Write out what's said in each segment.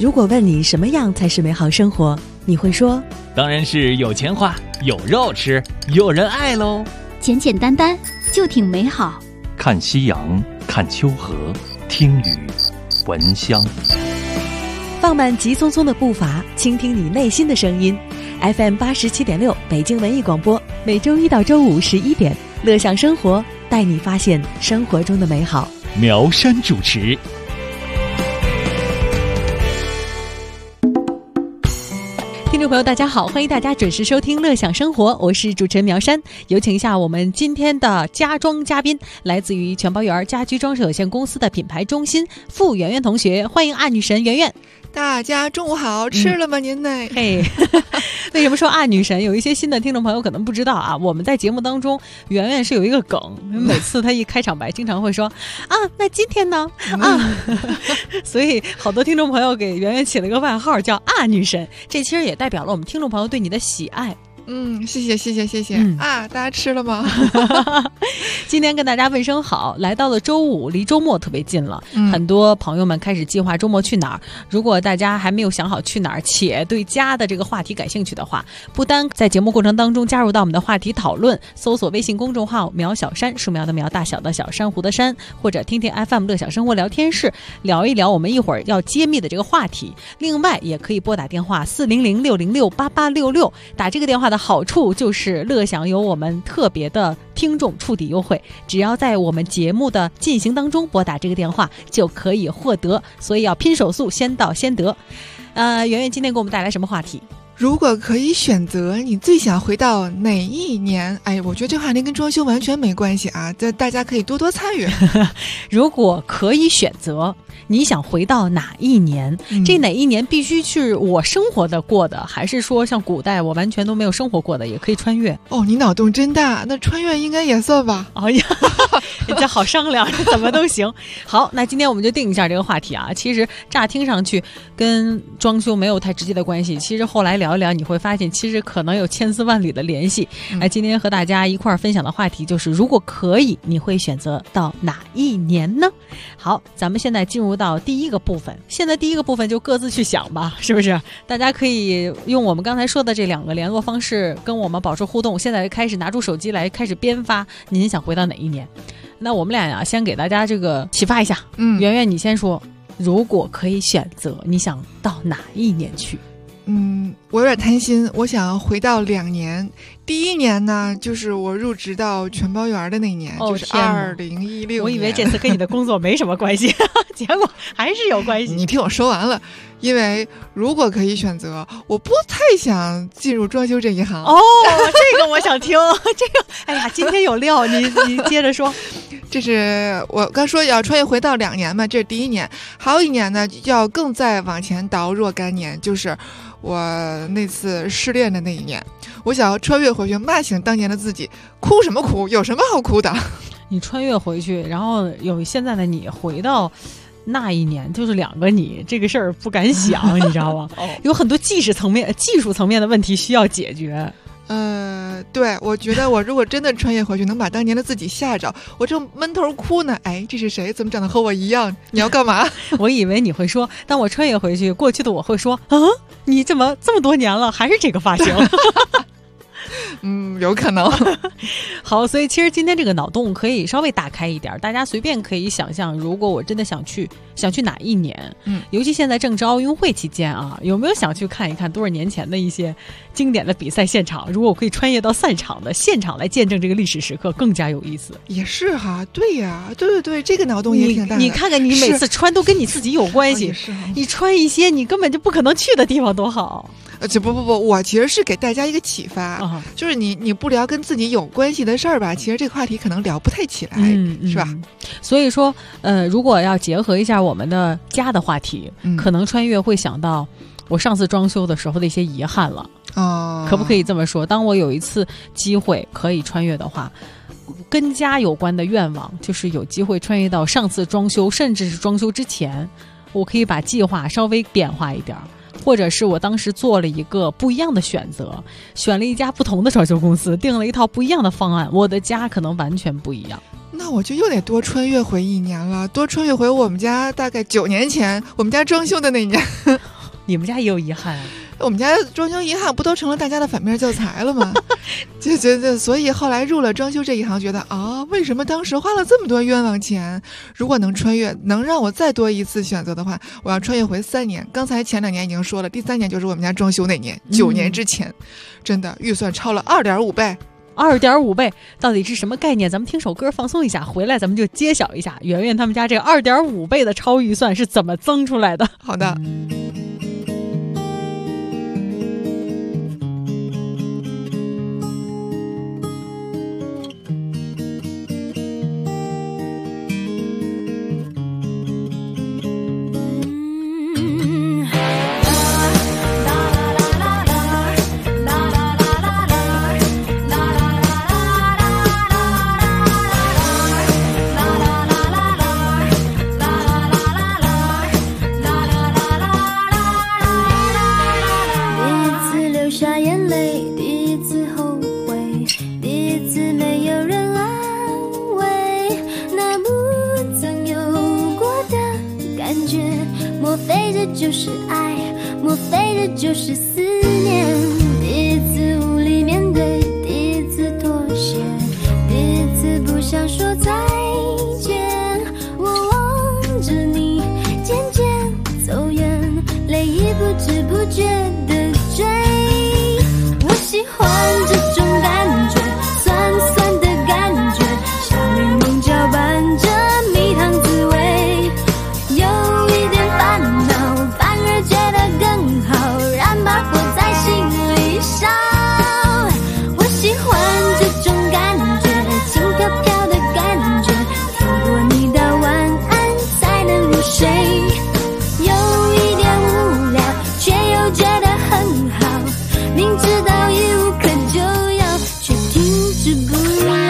如果问你什么样才是美好生活，你会说当然是有钱花，有肉吃，有人爱喽。 简简单单就挺美好。 看夕阳，看秋河，听雨，闻香。 放慢急匆匆的步伐，倾听你内心的声音。FM 87.6北京文艺广播，每周一到周五11点，乐享生活，带你发现生活中的美好。 苗山主持。 听众朋友大家好，欢迎大家准时收听乐享生活，我是主持人苗山。有请一下我们今天的家装嘉宾，来自于全包园家居装饰有限公司的品牌中心傅圆圆同学，欢迎女神圆圆。 大家中午好，吃了吗您呢？ 嘿，为什么说女神？有一些新的听众朋友可能不知道啊，我们在节目当中圆圆是有一个梗，每次她一开场白经常会说那今天呢所以好多听众朋友给圆圆起了个外号叫女神，这其实也代表了我们听众朋友对你的喜爱。 谢谢大家吃了吗？ 今天跟大家问声好，来到了周五，离周末特别近了，很多朋友们开始计划周末去哪儿。如果大家还没有想好去哪儿，且对家的这个话题感兴趣的话，不单在节目过程当中加入到我们的话题讨论，搜索微信公众号苗小山，树苗的苗，大小的小，珊瑚的珊，或者听听 FM 乐享生活聊天室，聊一聊我们一会儿要揭秘的这个话题。另外也可以拨打电话400-606-8866，打这个电话的好处就是乐享有我们特别的听众触底优惠，只要在我们节目的进行当中拨打这个电话就可以获得，所以要拼手速，先到先得。圆圆今天给我们带来什么话题？ 如果可以选择，你最想回到哪一年？我觉得这话题跟装修完全没关系啊，这大家可以多多参与。 如果可以选择，你想回到哪一年？这哪一年必须是我生活的过的，还是说像古代我完全都没有生活过的也可以穿越？ 你脑洞真大，那穿越应该也算吧？ 哎呀，这好商量，怎么都行。好，那今天我们就定一下这个话题啊。其实乍听上去跟装修没有太直接的关系，其实后来聊一聊你会发现其实可能有千丝万缕的联系。今天和大家一块儿分享的话题就是如果可以你会选择到哪一年呢？好，咱们现在进入到第一个部分，现在第一个部分就各自去想吧，是不是？大家可以用我们刚才说的这2个联络方式跟我们保持互动，现在开始拿出手机来开始编发您想回到哪一年。那我们俩呀先给大家这个启发一下。圆圆你先说，如果可以选择你想到哪一年去？ 我有点贪心，我想回到2年。第一年呢，就是我入职到全包园的那年，就是2016年。 我以为这次跟你的工作没什么关系，结果还是有关系。 你听我说完了，因为如果可以选择，我不太想进入装修这一行。 这个我想听，这个，哎呀，今天有料，你接着说。 这是我刚说要穿越回到2年嘛，这是第一年。还有一年呢，要更再往前倒若干年，就是我那次失恋的那一年。我想要穿越回去，骂醒当年的自己，哭什么哭？有什么好哭的？ 你穿越回去，然后有现在的你回到那一年，就是2个你，这个事儿不敢想，你知道吗？有很多技术层面的问题需要解决。 对，我觉得我如果真的穿越回去，能把当年的自己吓着，我正闷头哭呢。这是谁？怎么长得和我一样？你要干嘛？ 我以为你会说，当我穿越回去，过去的我会说，你怎么这么多年了还是这个发型？ 有可能。 好，所以其实今天这个脑洞可以稍微打开一点，大家随便可以想象，如果我真的想去哪一年，尤其现在正值奥运会期间啊，有没有想去看一看多少年前的一些经典的比赛现场？如果我可以穿越到赛场的现场来见证这个历史时刻，更加有意思。 也是哈，对呀，对，这个脑洞也挺大的。 你看看，你每次穿都跟你自己有关系，你穿一些你根本就不可能去的地方，多好。 不，我其实是给大家一个启发，就是你不聊跟自己有关系的事儿吧，其实这个话题可能聊不太起来，是吧？ 所以说，如果要结合一下我们的家的话题，可能穿越会想到我上次装修的时候的一些遗憾了。可不可以这么说？当我有一次机会可以穿越的话，跟家有关的愿望就是有机会穿越到上次装修，甚至是装修之前，我可以把计划稍微变化一点。或者是我当时做了一个不一样的选择，选了一家不同的装修公司，定了一套不一样的方案，我的家可能完全不一样。 那我就又得多穿越回1年了，多穿越回我们家大概9年前，我们家装修的那年。 你们家也有遗憾啊？ 我们家装修遗憾不都成了大家的反面教材了吗？所以后来入了装修这一行，觉得啊，为什么当时花了这么多冤枉钱？如果能穿越，能让我再多一次选择的话，我要穿越回3年。刚才前2年已经说了，第3年就是我们家装修那年，9年之前，真的预算超了2.5倍。 2.5倍到底是什么概念？咱们听首歌放松一下，回来咱们就揭晓一下圆圆他们家这个2.5倍的超预算是怎么增出来的。 好的。 就是爱，莫非这就是思念？第一次无力面对，第一次妥协，第一次不想说再见。我望着你渐渐走远，泪已不知不觉地追。我喜欢这种感觉，酸酸的感觉，像柠檬搅拌着蜜糖滋味，有一点烦恼，反而觉得更好，燃把火在心里烧。我喜欢这种感觉，轻飘飘的感觉，听过你的晚安才能入睡，有一点无聊，却又觉得很好，明知道一无可救药，却停止不了。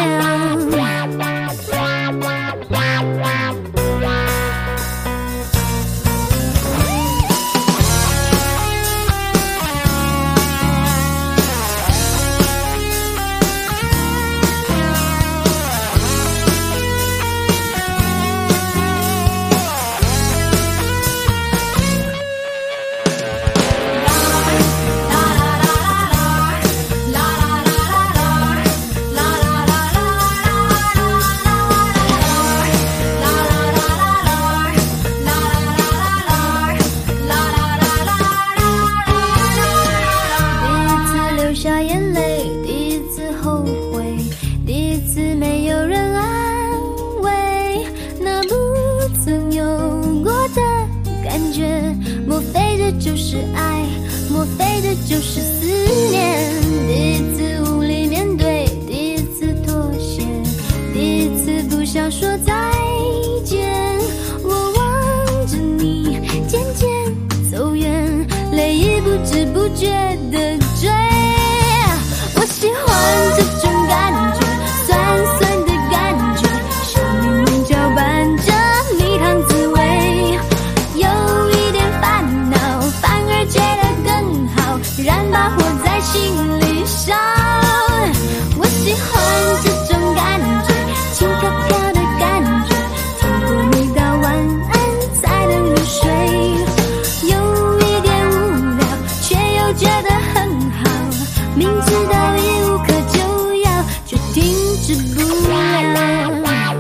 就是爱，莫非这就是思念？第一次无力面对，第一次妥协，第一次不想说再见。我望着你渐渐走远，泪已不知不觉地追。我喜欢这种感觉，酸酸的感觉，像柠檬搅拌着蜜糖滋味，有一点烦恼，反而觉得更好，燃把火在心里烧。我喜欢这种感觉，轻飘飘的感觉，听过你的晚安才能入睡，有一点无聊，却又觉得很好，明知道一无可救药，却停止不了。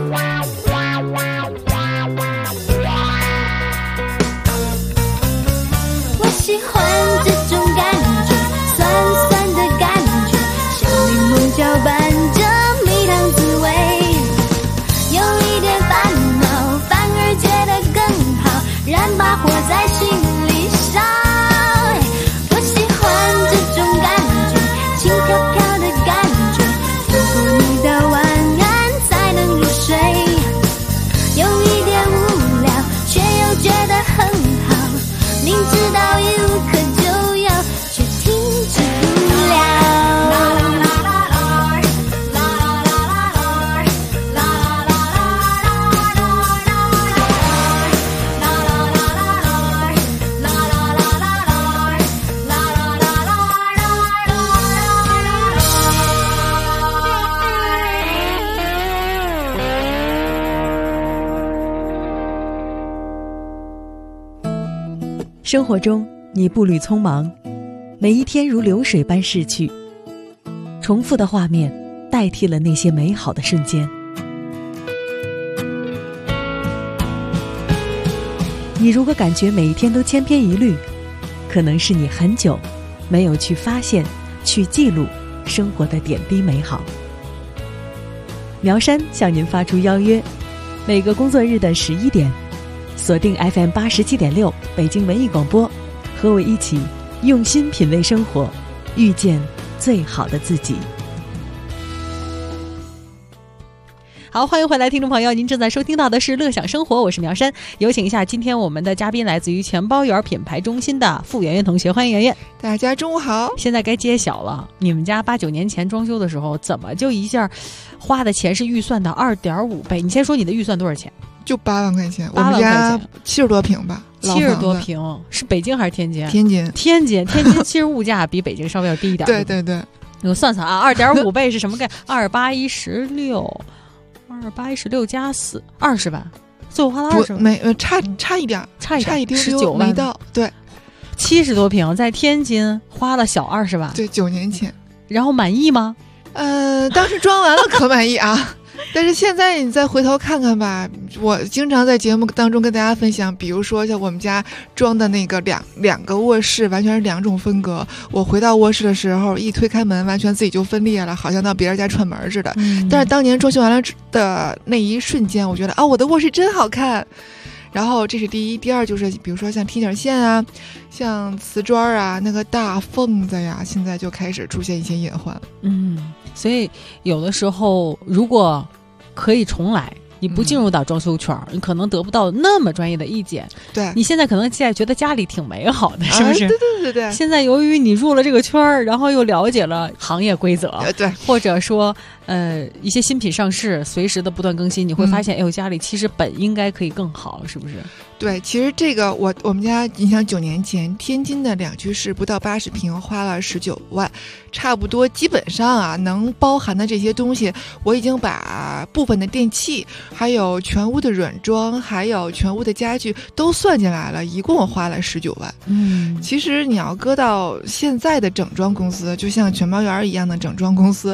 我喜欢这种感觉，酸酸的感觉，像柠檬搅拌着蜜糖滋味，有一点烦恼，反而觉得更好，燃把火在心里烧。我喜欢这种感觉，轻飘飘的感觉，听过你的晚安才能入睡，有一点无聊，却又觉得很好，明知道一无可救药，却停止不了。 生活中你步履匆忙，每一天如流水般逝去，重复的画面代替了那些美好的瞬间。你如果感觉每一天都千篇一律，可能是你很久没有去发现、去记录生活的点滴美好。苗山向您发出邀约，每个工作日的11点，锁定 FM 87.6北京文艺广播，和我一起用心品味生活，遇见最好的自己。 好，欢迎回来听众朋友，您正在收听到的是乐享生活，我是苗山。有请一下今天我们的嘉宾，来自于钱包园品牌中心的傅圆圆同学，欢迎圆圆。 大家中午好。 现在该揭晓了，你们家8、9年前装修的时候，怎么就一下花的钱是预算的2.5倍？你先说你的预算多少钱？ 就8万块钱， 8万块钱， 我们家70多平吧 ，70多平，是北京还是天津？ 天津其实物价比北京稍微要低一点。 对对对， 我算算啊，2.5倍是什么概？2816加4，20万，最后花了20万， 没差一点 19万没到。对 ，70多平在天津花了小20万， 对，9年前。 然后满意吗？ 当时装完了可满意啊。但是现在你再回头看看吧，我经常在节目当中跟大家分享，比如说像我们家装的那个两个卧室完全是2种风格，我回到卧室的时候一推开门完全自己就分裂了，好像到别人家串门似的。但是当年装修完了的那一瞬间，我觉得我的卧室真好看。然后这是第一，第二就是比如说像踢脚线啊，像瓷砖啊，那个大缝子呀，现在就开始出现一些隐患。 所以有的时候如果可以重来，你不进入到装修圈，你可能得不到那么专业的意见。 对， 你现在可能现在觉得家里挺美好的，是不是？ 对。 现在由于你入了这个圈，然后又了解了行业规则， 对， 或者说一些新品上市，随时的不断更新，你会发现，家里其实本应该可以更好，是不是？ 对，其实这个我们家，你想9年前天津的2居室不到80平，花了19万，差不多基本上啊能包含的这些东西，我已经把部分的电器，还有全屋的软装，还有全屋的家具都算进来了，一共我花了19万。其实你要搁到现在的整装公司，就像全包园一样的整装公司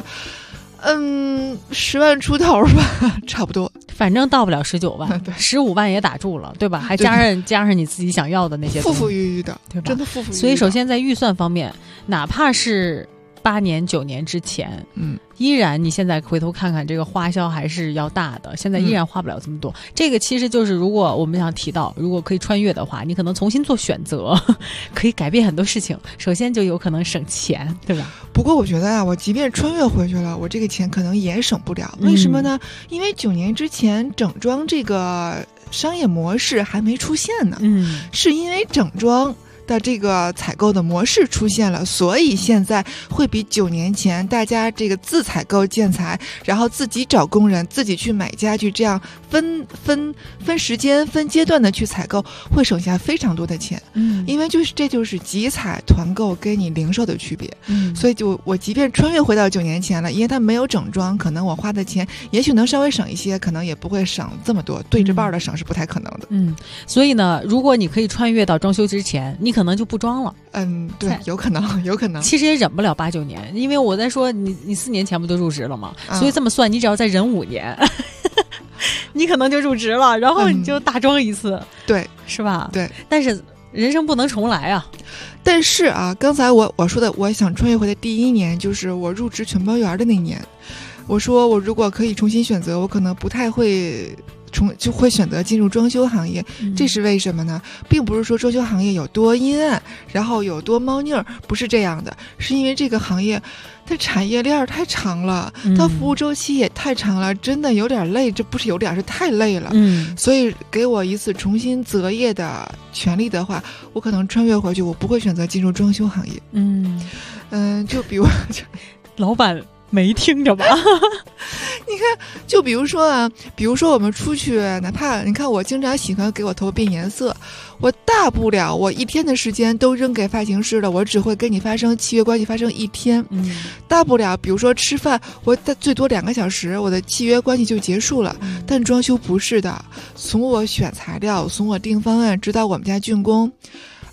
，10万出头吧，差不多， 反正到不了19万，15万也打住了，对吧？还加上你自己想要的那些东西， 富裕的，对吧？真的富裕的。 所以首先在预算方面，哪怕是8年、9年之前，依然你现在回头看看，这个花销还是要大的，现在依然花不了这么多。这个其实就是，如果我们想提到，如果可以穿越的话，你可能重新做选择，可以改变很多事情。首先就有可能省钱，对吧？ 不过我觉得我即便穿越回去了，我这个钱可能也省不了。为什么呢？因为9年之前整装这个商业模式还没出现呢。是因为整装的这个采购的模式出现了，所以现在会比9年前大家这个自采购建材，然后自己找工人，自己去买家具，这样分时间、分阶段的去采购，会省下非常多的钱。因为这就是集采团购跟你零售的区别。所以我即便穿越回到9年前了，因为它没有整装，可能我花的钱也许能稍微省一些，可能也不会省这么多，对着半的省是不太可能的。 所以呢，如果你可以穿越到装修之前，你可能就不装了。 对，有可能。 其实也忍不了8、9年，因为我在说你4年前不就入职了吗？所以这么算，你只要再忍5年，你可能就入职了，然后你就大装一次， 对， 是吧？ 对。 但是人生不能重来啊。 但是啊，刚才我说的，我想穿越回的第1年，就是我入职全包园的那年。我说我如果可以重新选择，我可能不太会就会选择进入装修行业。这是为什么呢？并不是说装修行业有多阴暗，然后有多猫腻儿，不是这样的，是因为这个行业它产业链太长了，它服务周期也太长了，真的有点累，这不是有点，是太累了。所以给我一次重新择业的权利的话，我可能穿越回去，我不会选择进入装修行业。就比如老板没听着吧？ 你看，就比如说我们出去，哪怕你看我经常喜欢给我头变颜色，我大不了我1天的时间都扔给发型师了，我只会跟你发生契约关系发生1天，大不了比如说吃饭，我最多2个小时，我的契约关系就结束了。但装修不是的，从我选材料，从我定方案，直到我们家竣工。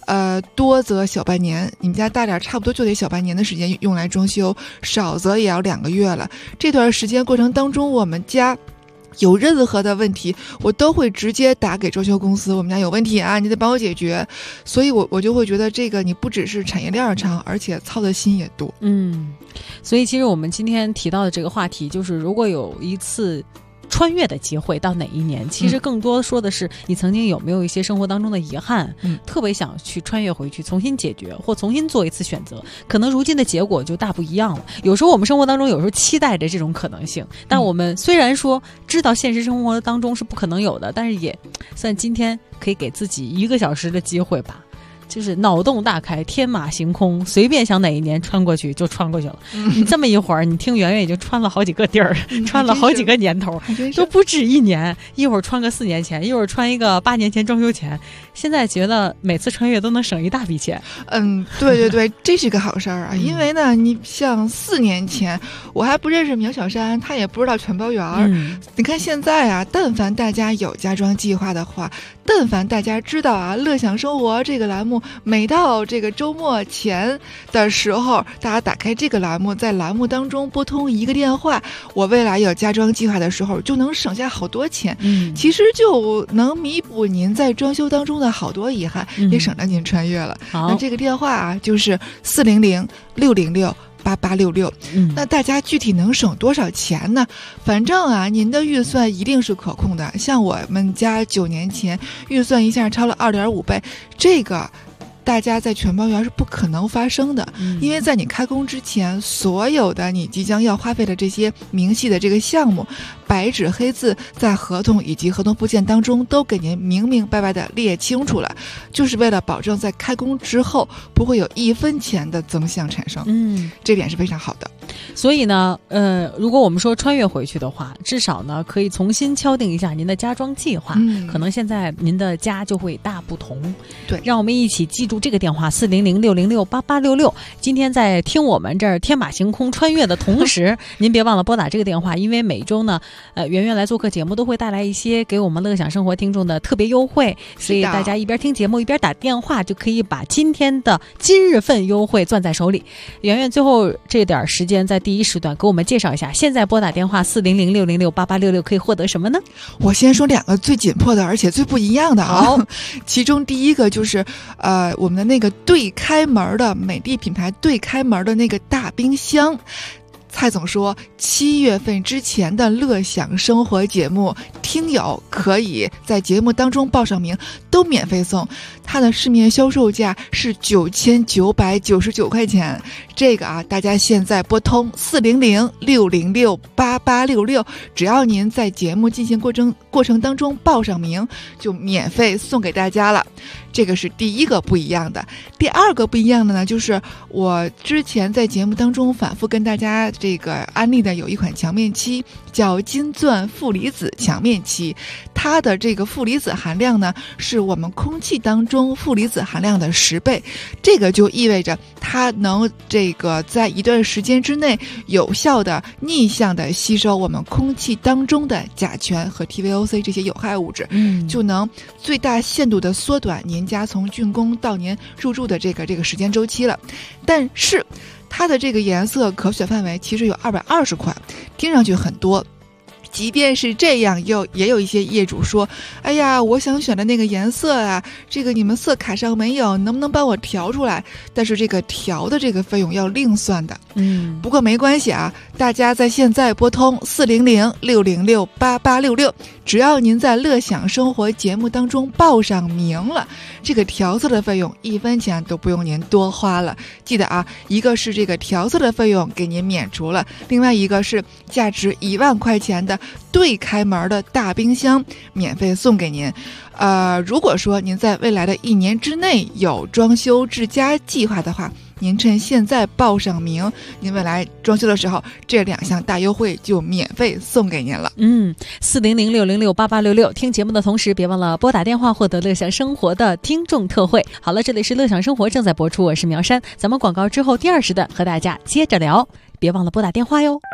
多则小半年，你们家大点差不多就得小半年的时间用来装修，少则也要2个月了。这段时间过程当中，我们家有任何的问题，我都会直接打给装修公司，我们家有问题啊，你得帮我解决。所以我就会觉得这个你不只是产业链长，而且操的心也多。 所以其实我们今天提到的这个话题，就是如果有一次穿越的机会到哪一年，其实更多说的是你曾经有没有一些生活当中的遗憾，特别想去穿越回去重新解决，或重新做一次选择，可能如今的结果就大不一样了。有时候我们生活当中有时候期待着这种可能性，但我们虽然说知道现实生活当中是不可能有的，但是也算今天可以给自己1个小时的机会吧，就是脑洞大开，天马行空，随便想哪一年穿过去就穿过去了。你这么一会儿，你听圆圆已经穿了好几个地儿，穿了好几个年头，都不止1年。一会儿穿个4年前，一会儿穿一个8年前装修前。现在觉得每次穿越都能省一大笔钱。 对，这是个好事儿啊。因为呢，你像4年前，我还不认识苗小山，他也不知道全包园。你看现在啊，但凡大家有家装计划的话，但凡大家知道啊，乐享生活这个栏目每到这个周末前的时候，大家打开这个栏目，在栏目当中拨通1个电话，我未来有家装计划的时候就能省下好多钱。其实就能弥补您在装修当中的好多遗憾，也省得您穿越了。那这个电话啊，就是400-606-8866。那大家具体能省多少钱呢？反正啊，您的预算一定是可控的。像我们家9年前预算一下超了2.5倍，这个大家在全包园是不可能发生的。因为在你开工之前，所有的你即将要花费的这些明细的这个项目，白纸黑字在合同以及合同附件当中都给您明明白白的列清楚了，就是为了保证在开工之后不会有1分钱的增项产生。这点是非常好的。 所以呢，如果我们说穿越回去的话，至少呢可以重新敲定一下您的家装计划，可能现在您的家就会大不同。 对， 让我们一起记住这个电话400-606-8866。今天在听我们这儿天马行空穿越的同时，您别忘了拨打这个电话，因为每周呢，圆圆来做客节目都会带来一些给我们乐享生活听众的特别优惠，所以大家一边听节目一边打电话，就可以把今天的今日份优惠攥在手里。圆圆最后这点时间在第1时段给我们介绍一下，现在拨打电话400-606-8866可以获得什么呢？ 我先说2个最紧迫的而且最不一样的啊。其中第一个就是我们的那个对开门的美的品牌对开门的那个大冰箱。蔡总说7月份之前的乐享生活节目听友可以在节目当中报上名，都免费送。它的市面销售价是9999块钱。这个啊，大家现在拨通400-606-8866，只要您在节目进行过程当中报上名，就免费送给大家了。这个是第一个不一样的。第2个不一样的呢，就是我之前在节目当中反复跟大家这个安利的有一款强面漆，叫金钻负离子强面漆。它的这个负离子含量呢，是我们空气当中负离子含量的10倍。这个就意味着它能这个在一段时间之内有效的逆向的吸收我们空气当中的甲醛和 TVOC 这些有害物质，就能最大限度的缩短您家从竣工到您入住的这个时间周期了。但是它的这个颜色可选范围其实有220款，听上去很多。即便是这样，也有一些业主说，哎呀，我想选的那个颜色啊，这个你们色卡上没有，能不能帮我调出来？但是这个调的这个费用要另算的。不过没关系啊，大家在现在拨通400-606-8866，只要您在乐享生活节目当中报上名了，这个调色的费用1分钱都不用您多花了。记得啊，一个是这个调色的费用给您免除了，另外一个是价值1万块钱的对开门的大冰箱免费送给您。如果说您在未来的1年之内有装修置家计划的话，您趁现在报上名，您未来装修的时候这2项大优惠就免费送给您了。 400-606-8866，听节目的同时别忘了拨打电话获得乐享生活的听众特惠。好了，这里是乐享生活正在播出，我是苗山，咱们广告之后第2时段和大家接着聊，别忘了拨打电话哟。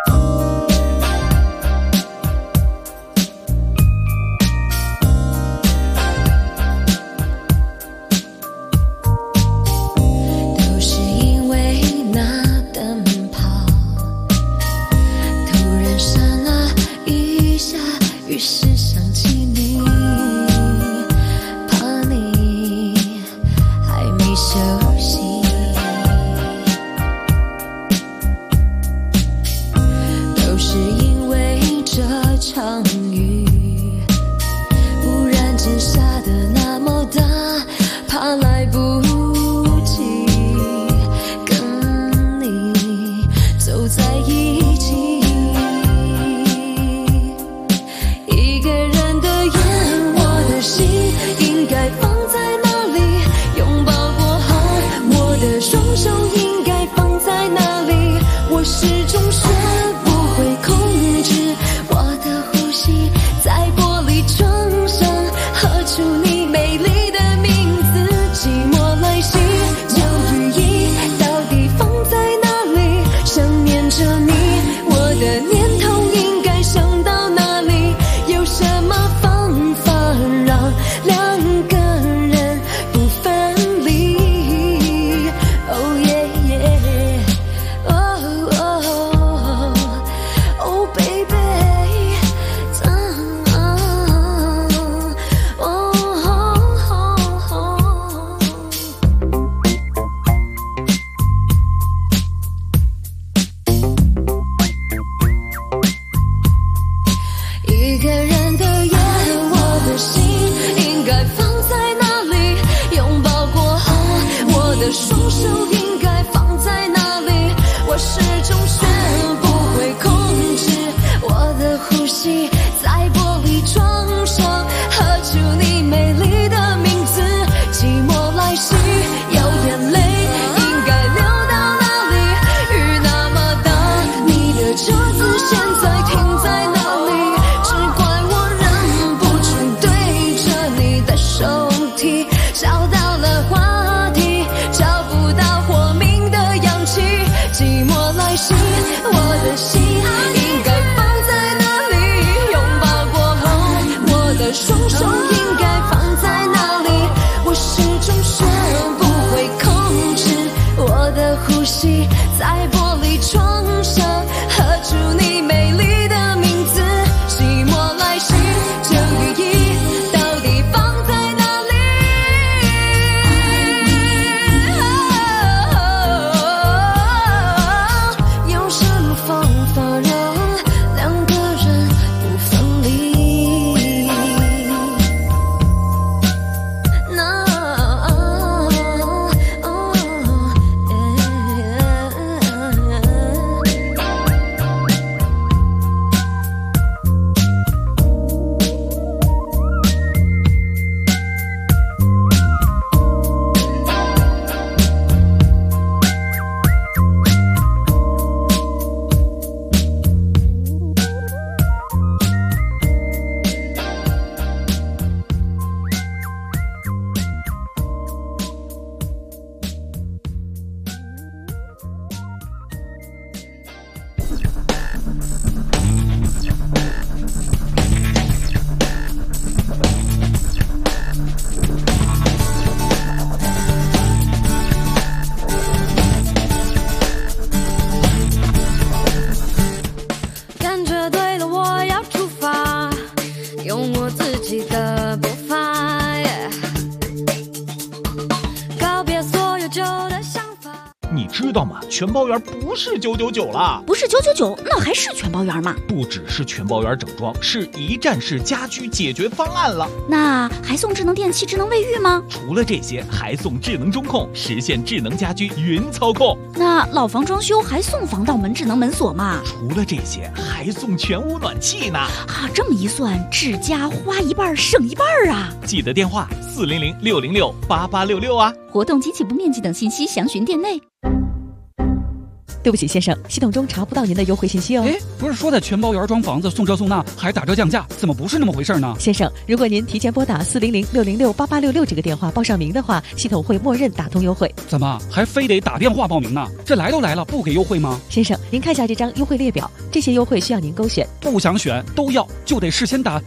休息，都是因为这场雨，忽然间下得那么大，怕来不及跟你走在一起。一个人的夜，我的心应该放在哪里？拥抱过后，我的双手应该放在哪里？我始终学不会控制我的呼吸，在玻璃窗上喝出你美丽的名字。寂寞来袭，这羽翼到底放在哪里？想念着你，我的念头应该想到哪里？有什么方法让两个人不分离？ Oh yeah yeah Oh oh Oh baby一个人的夜，我的心应该放在哪里？拥抱过后，我的双手应该放在哪里？我始终学不会控制我的呼吸，在玻璃窗上喝出你美丽的名字。寂寞来袭，有眼泪应该流到哪里？雨那么大，你的车子现在停在哪里？只怪我忍不住对着你的手提，找到了话题，找不到活命的氧气。寂寞来袭，我的心应该放在哪里？拥抱过后，我的双手应该放在哪里？我始终学不会控制我的呼吸，在玻璃窗上喝出你美丽的名字。寂寞来袭，这羽翼到底放在哪里？有什么方法让两个人不分离？那感觉对了，我要出发，用我自己的步伐，告别所有旧的想法。 你知道吗？全包圆不是999了， 不是999，那还是全包圆吗？ 不只是全包圆整装，是一站式家居解决方案了。 那还送智能电器、智能卫浴吗？ 除了这些，还送智能中控，实现智能家居云操控。 那老房装修还送防盗门、智能门锁吗？ 除了这些，还送全屋暖气呢。 啊，这么一算，智家花一半省一半啊！ 记得电话400-606-8866啊。 活动及起步面积等信息详询店内。 对不起，先生，系统中查不到您的优惠信息哦。 哎，不是说在全包圆装房子送这送那还打折降价，怎么不是那么回事呢？ 先生，如果您提前拨打400-606-8866这个电话报上名的话，系统会默认打通优惠。 怎么还非得打电话报名呢？这来都来了，不给优惠吗？ 先生，您看下这张优惠列表，这些优惠需要您勾选。 不想选都要，就得事先打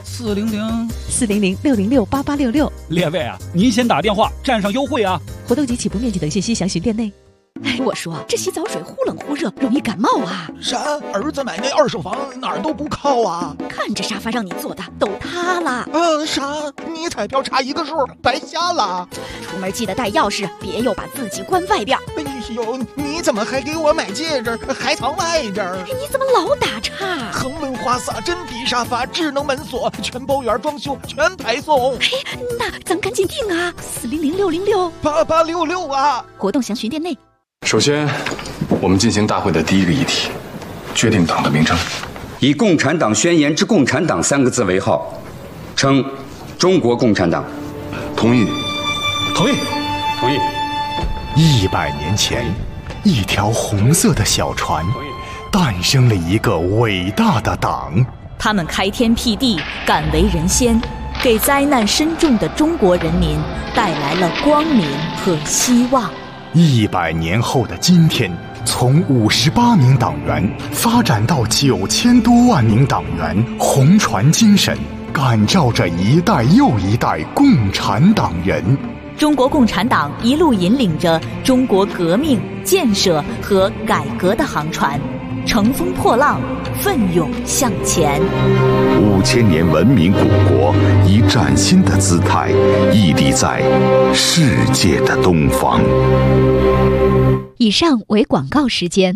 400-606-8866。 列位啊，您先打电话占上优惠啊！ 活动及起步面积等信息详询店内。 哎，我说这洗澡水忽冷忽热，容易感冒啊。 啥？儿子买那二手房哪儿都不靠啊？ 看这沙发让你坐的都塌了。 啥？你彩票差一个数，白瞎了。 出门记得带钥匙，别又把自己关外边。 哎呦，你怎么还给我买戒指，还藏外边？ 哎，你怎么老打岔？ 恒温花洒、真皮沙发、智能门锁、全包圆装修，全排送。 哎，那咱赶紧订啊！400-666-8866 啊！ 活动详询店内。 首先，我们进行大会的第一个议题，决定党的名称。 以共产党宣言之共产党3个字为号，称中国共产党。 同意。 同意。同意。 100年前，一条红色的小船，诞生了一个伟大的党。 他们开天辟地，敢为人先，给灾难深重的中国人民带来了光明和希望。 100年后的今天，从58名党员发展到9000多万名党员，红船精神感召着一代又一代共产党人。 中国共产党一路引领着中国革命、建设和改革的航船，乘风破浪，奋勇向前。 5000年文明古国以崭新的姿态屹立在世界的东方。 以上为广告时间。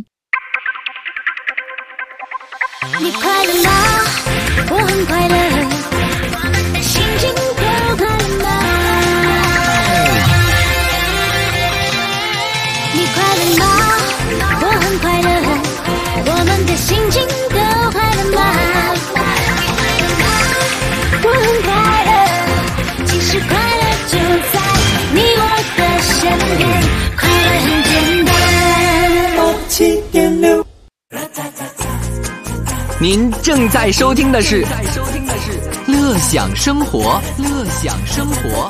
你快乐吗？我很快乐，心情更快乐吗？你快乐吗？我很快乐，我们的心情都快乐吗？我很快乐，其实快乐就在你我的身边，快乐很简单。7.6。 您正在收听的是《乐享生活》，乐享生活。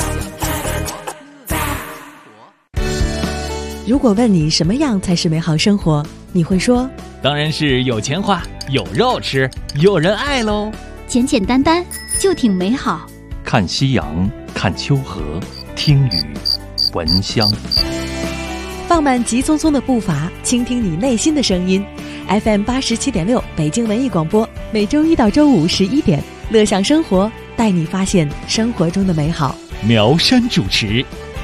如果问你什么样才是美好生活，你会说： 当然是有钱花，有肉吃，有人爱喽。 简简单单就挺美好。 看夕阳，看秋荷，听雨，闻香。 放慢急匆匆的步伐，倾听你内心的声音。FM 87.6北京文艺广播，每周一到周五11点，乐享生活，带你发现生活中的美好。 苗山主持。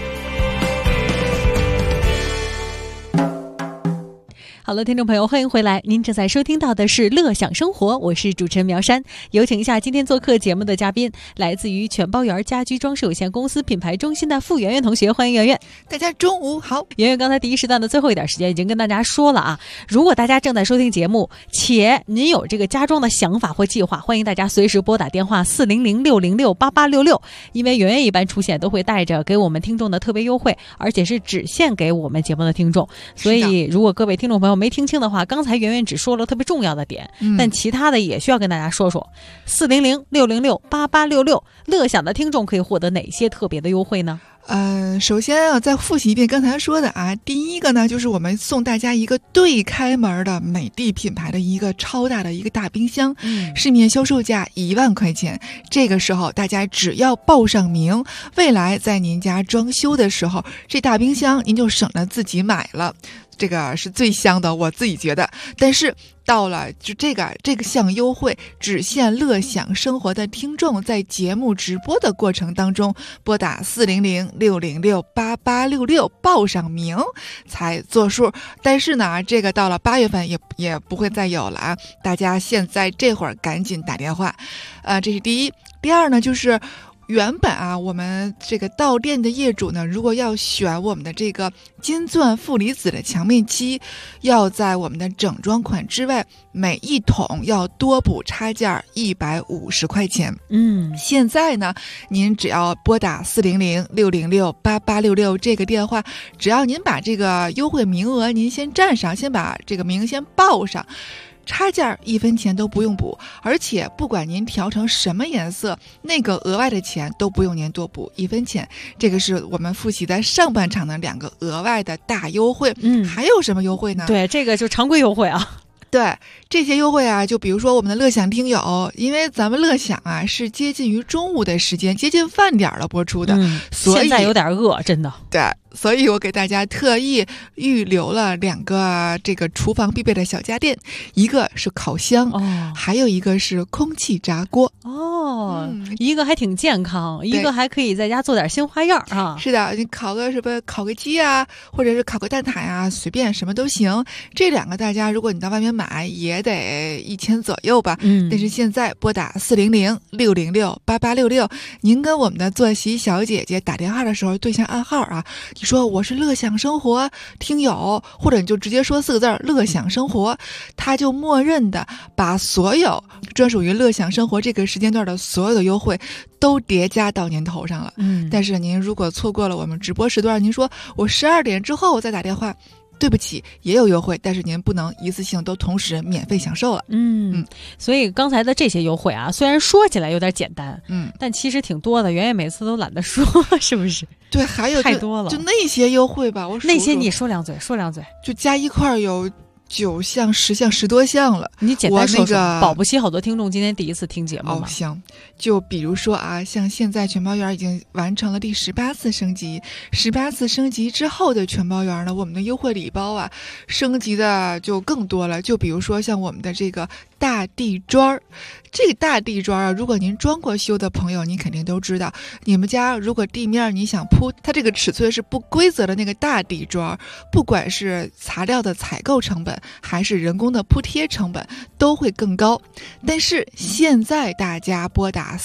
好了，听众朋友，欢迎回来！您正在收听到的是《乐享生活》，我是主持人苗山。有请一下今天做客节目的嘉宾，来自于全包园家居装饰有限公司品牌中心的傅圆圆同学，欢迎圆圆。 大家中午好。 圆圆刚才第一时段的最后一点时间已经跟大家说了啊，如果大家正在收听节目，且您有这个家装的想法或计划，欢迎大家随时拨打电话400-606-8866，因为圆圆一般出现都会带着给我们听众的特别优惠，而且是只限给我们节目的听众。所以如果各位听众朋友没听清的话，刚才圆圆只说了特别重要的点，但其他的也需要跟大家说说。400-606-8866，乐享的听众可以获得哪些特别的优惠呢？ 首先要再复习一遍刚才说的啊，第一个呢，就是我们送大家一个对开门的美的品牌的一个超大的一个大冰箱，市面销售价1万块钱。这个时候大家只要报上名，未来在您家装修的时候，这大冰箱您就省了自己买了。这个是最香的，我自己觉得。但是到了就这个项优惠只限乐享生活的听众在节目直播的过程当中拨打400-606-8866报上名才作数。但是呢，这个到了8月份也不会再有了啊！大家现在这会儿赶紧打电话。这是第一。第二呢，就是原本啊，我们这个到店的业主呢，如果要选我们的这个金钻负离子的墙面漆，要在我们的整装款之外，每一桶要多补插件150块钱。现在呢，您只要拨打400-606-8866这个电话，只要您把这个优惠名额您先占上，先把这个名先报上，插件1分钱都不用补，而且不管您调成什么颜色，那个额外的钱都不用您多补1分钱。这个是我们复习的上半场的2个额外的大优惠。还有什么优惠呢？ 对，这个就常规优惠啊。 对，这些优惠啊，就比如说我们的乐享听友，因为咱们乐享啊是接近于中午的时间，接近饭点了播出的，所以现在有点饿，真的。 对， 所以我给大家特意预留了2个这个厨房必备的小家电，一个是烤箱，还有一个是空气炸锅。 一个还挺健康，一个还可以在家做点新花样啊。 是的，你烤个什么，烤个鸡啊，或者是烤个蛋挞呀，随便什么都行。这2个大家如果你到外面买也得1000左右吧。但是现在拨打400-606-8866，您跟我们的坐席小姐姐打电话的时候对下暗号啊，你说我是乐享生活听友，或者你就直接说4个字乐享生活，他就默认的把所有专属于乐享生活这个时间段的所有的优惠都叠加到您头上了。但是您如果错过了我们直播时段，您说我12点之后我再打电话，对不起，也有优惠，但是您不能一次性都同时免费享受了。 所以刚才的这些优惠啊，虽然说起来有点简单，但其实挺多的。圆圆每次都懒得说，是不是？ 对，还有太多了， 就那些优惠吧，我那些你说两嘴， 就加一块有9项、10项、10多项了。 你简单说说，保不齐好多听众今天第一次听节目嘛。 行，就比如说啊，像现在全包园已经完成了第18次升级，18次升级之后的全包园呢，我们的优惠礼包啊，升级的就更多了。就比如说像我们的这个大地砖，这个大地砖啊，如果您装过修的朋友，您肯定都知道，你们家如果地面你想铺，它这个尺寸是不规则的那个大地砖，不管是材料的采购成本还是人工的铺贴成本都会更高。但是现在大家拨打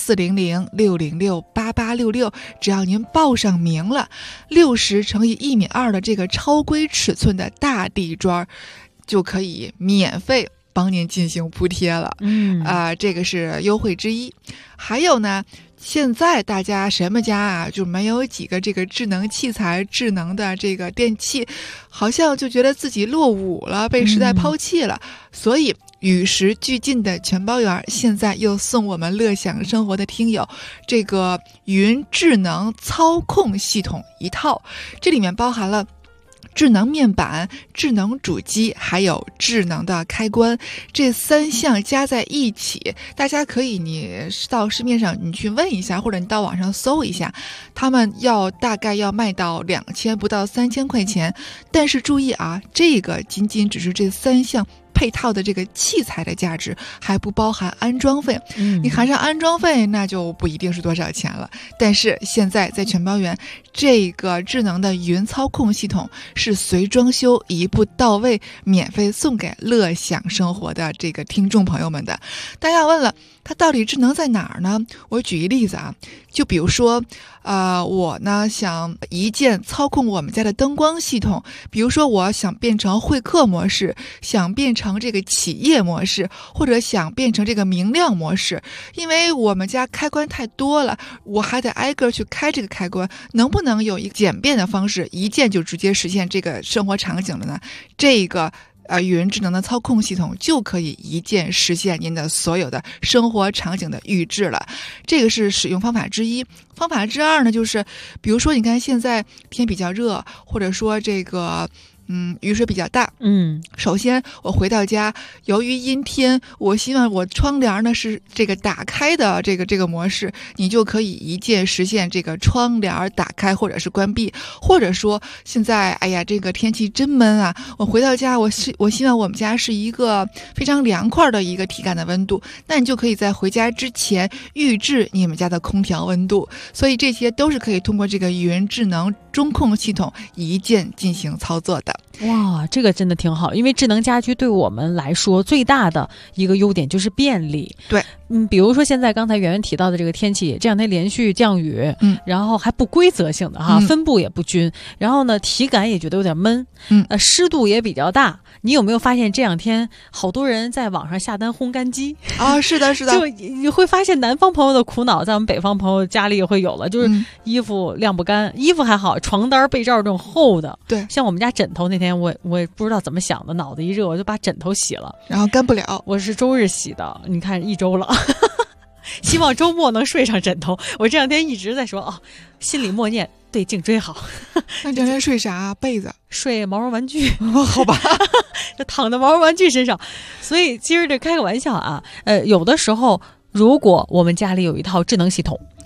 400-606-8866，只要您报上名了，60乘以1.2米的这个超规尺寸的大地砖就可以免费帮您进行铺贴了。这个是优惠之一。还有呢，现在大家什么家啊就没有几个这个智能器材、智能的这个电器，好像就觉得自己落伍了，被时代抛弃了。所以与时俱进的全包园现在又送我们乐享生活的听友这个云智能操控系统一套，这里面包含了智能面板、智能主机还有智能的开关，这3项加在一起，大家可以你到市面上你去问一下，或者你到网上搜一下，他们大概要卖到2000不到3000块钱。但是注意啊，这个仅仅只是这3项配套的这个器材的价值，还不包含安装费。你含上安装费那就不一定是多少钱了。但是现在在全包园，这个智能的云操控系统是随装修一步到位，免费送给乐享生活的这个听众朋友们的。大家问了，它到底智能在哪儿呢？我举一例子啊，就比如说我呢想一键操控我们家的灯光系统，比如说我想变成会客模式，想变成这个企业模式，或者想变成这个明亮模式。因为我们家开关太多了，我还得挨个去开这个开关，能不能有一个简便的方式，一键就直接实现这个生活场景了呢？这个云智能的操控系统就可以一键实现您的所有的生活场景的预制了。这个是使用方法之一。方法之二呢，就是比如说你看现在天比较热，或者说这个雨水比较大。首先我回到家，由于阴天，我希望我窗帘呢是这个打开的这个模式，你就可以一键实现这个窗帘打开或者是关闭。或者说现在这个天气真闷啊，我回到家，我希望我们家是一个非常凉快的一个体感的温度，那你就可以在回家之前预制你们家的空调温度。所以这些都是可以通过这个云智能中控系统一键进行操作的。 哇，这个真的挺好，因为智能家居对我们来说最大的一个优点就是便利。 对， 比如说现在刚才圆圆提到的这个天气，这两天连续降雨，然后还不规则性的哈，分布也不均，然后呢体感也觉得有点闷，湿度也比较大。你有没有发现这两天好多人在网上下单烘干机啊？是的，是的， 就你会发现南方朋友的苦恼，在我们北方朋友家里也会有了，就是衣服晾不干，衣服还好，床单被罩这种厚的， 对， 像我们家枕头那天我也不知道怎么想的，脑子一热我就把枕头洗了， 然后干不了， 我是周日洗的，你看1周了。希望周末能睡上枕头。我这两天一直在说心里默念对颈椎好。 那这天睡啥？被子？ 睡毛绒玩具。 好吧， 就躺在毛绒玩具身上。所以其实这开个玩笑啊，有的时候如果我们家里有一套智能系统，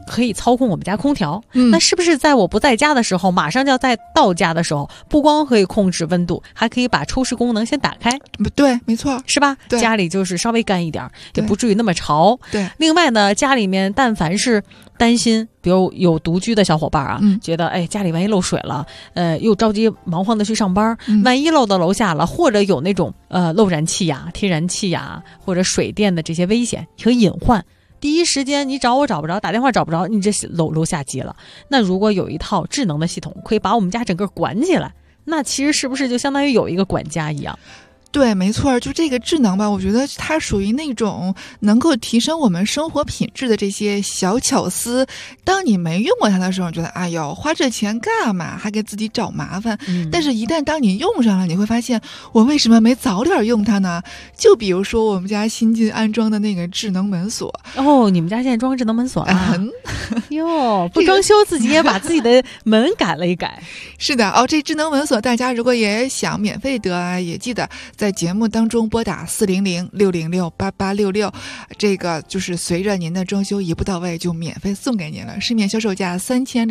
可以操控我们家空调。那是不是在我不在家的时候，马上就要到家的时候，不光可以控制温度，还可以把抽湿功能先打开？ 对，没错， 是吧？ 对， 家里就是稍微干一点，也不至于那么潮。 对。 另外呢，家里面但凡是担心，比如有独居的小伙伴啊，觉得家里万一漏水了，又着急忙慌的去上班，万一漏到楼下了，或者有那种漏燃气呀、天然气呀或者水电的这些危险和隐患，第一时间你找我找不着，打电话找不着，你这楼下急了。那如果有一套智能的系统，可以把我们家整个管起来，那其实是不是就相当于有一个管家一样？ 对，没错，就这个智能吧，我觉得它属于那种能够提升我们生活品质的这些小巧思。当你没用过它的时候，你觉得哎呦，花这钱干嘛，还给自己找麻烦。但是一旦当你用上了，你会发现我为什么没早点用它呢？就比如说我们家新近安装的那个智能门锁。 哦，你们家现在装智能门锁啊？哟，不装修自己也把自己的门改了一改。 是的哦，这智能门锁大家如果也想免费得啊，也记得在节目当中拨打400-606-8866，这个就是随着您的装修一步到位就免费送给您了，市面销售价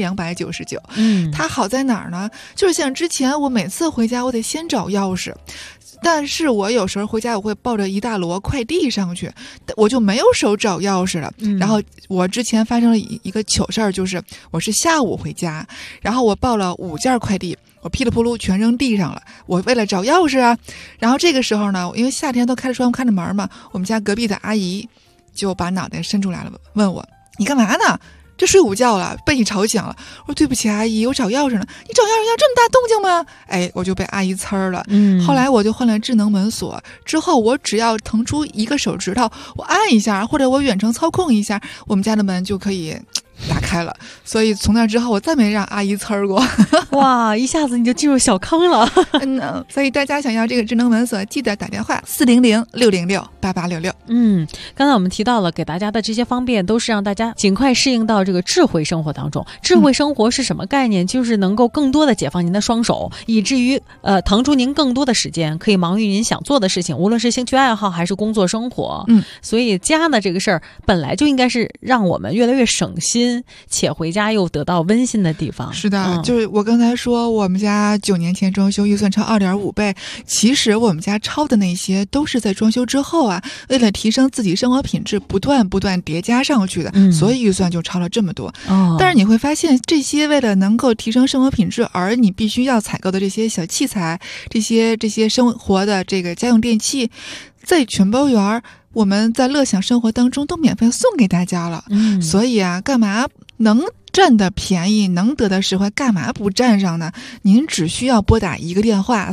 3299。它好在哪儿呢？就是像之前我每次回家我得先找钥匙，但是我有时候回家我会抱着一大摞快递上去，我就没有手找钥匙了。然后我之前发生了一个糗事儿，就是我是下午回家，然后我抱了5件快递，我噼里扑噜全扔地上了。我为了找钥匙啊，然后这个时候呢，因为夏天都开着窗户开着门嘛，我们家隔壁的阿姨就把脑袋伸出来了，问我你干嘛呢？这睡午觉了，被你吵醒了。我说对不起阿姨，我找钥匙呢。你找钥匙要这么大动静吗？哎，我就被阿姨呲儿了。后来我就换了智能门锁，之后我只要腾出一个手指头，我按一下，或者我远程操控一下，我们家的门就可以打开了。所以从那之后我再没让阿姨呲儿过。 哇，一下子你就进入小坑了。 所以大家想要这个智能门锁，记得打电话400-606-8866。 刚才我们提到了给大家的这些方便，都是让大家尽快适应到这个智慧生活当中。智慧生活是什么概念？就是能够更多的解放您的双手，以至于腾出您更多的时间，可以忙于您想做的事情，无论是兴趣爱好还是工作生活。所以家呢这个事儿本来就应该是让我们越来越省心，且回家又得到温馨的地方。 是的，就是我刚才说我们家9年前装修预算超2.5倍，其实我们家超的那些都是在装修之后啊，为了提升自己生活品质不断叠加上去的，所以预算就超了这么多。但是你会发现这些为了能够提升生活品质而你必须要采购的这些小器材，这些生活的这个家用电器，在全包园我们在乐享生活当中都免费送给大家了。所以啊，干嘛能占的便宜，能得的实惠，干嘛不占上呢？您只需要拨打一个电话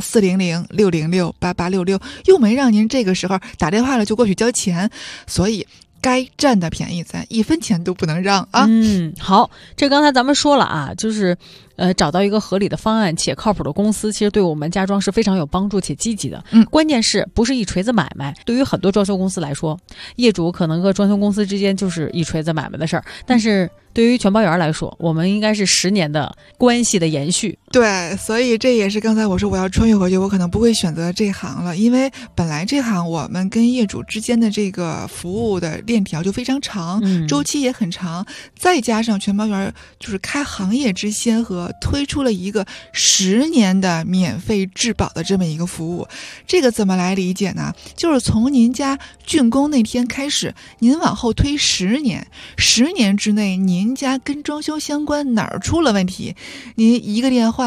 400-606-8866，又没让您这个时候打电话了就过去交钱，所以该占的便宜咱1分钱都不能让啊。 好，这刚才咱们说了啊，就是找到一个合理的方案且靠谱的公司，其实对我们家装是非常有帮助且积极的。关键是不是一锤子买卖？对于很多装修公司来说，业主可能和装修公司之间就是一锤子买卖的事儿，但是对于全包园来说，我们应该是10年的关系的延续。 对，所以这也是刚才我说我要穿越回去，我可能不会选择这行了，因为本来这行我们跟业主之间的这个服务的链条就非常长，周期也很长，再加上全包园就是开行业之先河，推出了一个10年的免费质保的这么一个服务。这个怎么来理解呢？就是从您家竣工那天开始，您往后推10年，10年之内您家跟装修相关哪儿出了问题，您一个电话